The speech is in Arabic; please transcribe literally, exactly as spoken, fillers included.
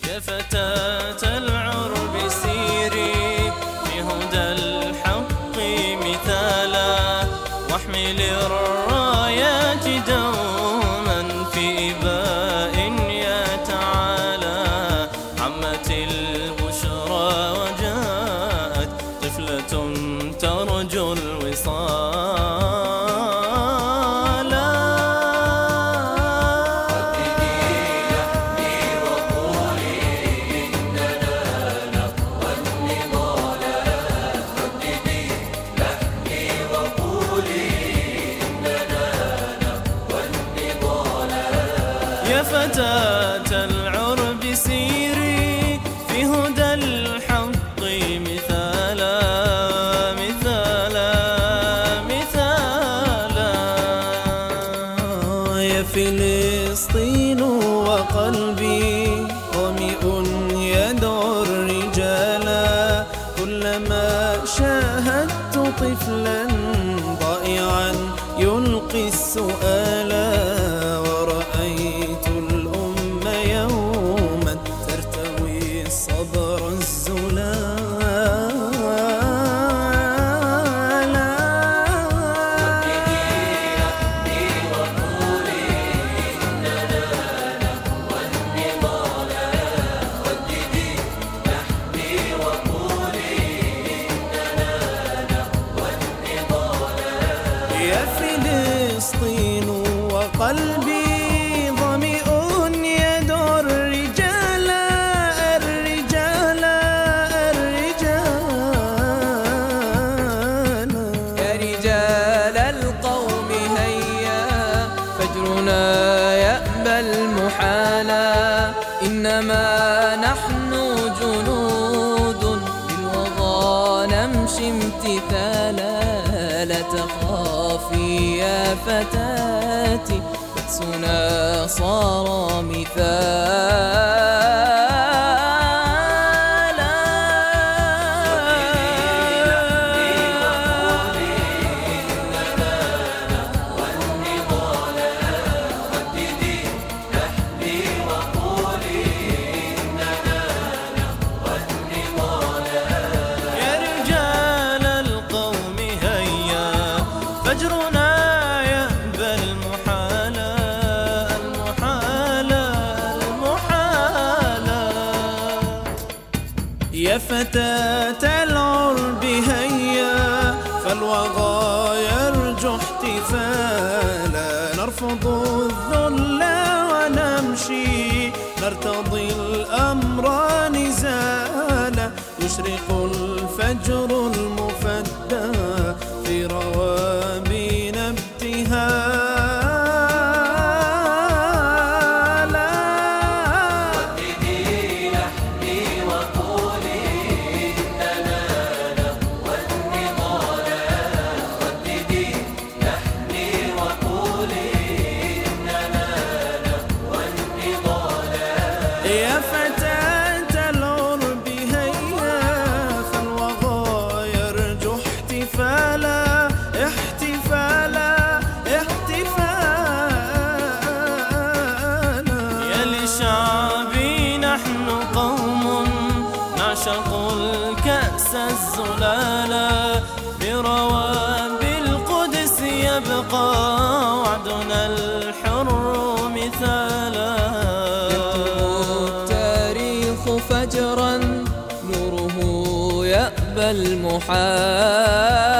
يا فتاة العرب سيري في هدى الحق مثالا، واحملي الرايات دوما في إباء يتعالى. عمت البشرى وجاءت طفلة ترجو الوصال. يا فتاة العرب سيري في هدى الحق مثالا مثالا مثالا. يا فلسطين وقلبي ظمئ يدعو الرجالا، كلما شاهدت طفلا ضائعا يلقي السؤالا، ورأيت الأم يوما ترتوي الصبر الزلالا. يا فلسطين وقلبي ظمئ يدعو الرجال الرجال الرجال. يا رجال القوم هيا فجرنا يأبى المحالا، إنما نحن جنود بالوغى نمشي امتثالا. لا تخافي يا فتاتي بأسنا صار مثالا. يا رجال القوم هيا فجرنا يأبى المحالا المحالا المحالا. يا فتاة العرب هيا فالوغى يرجو احتفالا، نرفض الذل ونمشي نرتضي الأمر نزالا. يشرق الفجر المفدى في روابينا ابتهالا. يا فتاة العرب هيا فالوغى يرجو احتفالا احتفالا احتفالا. يا لشعبي نحن قوم نعشق الكأس الزلالا، بروابي القدس يبقى وعدنا الحر مثالا. فجرا نوره يأبى المحال.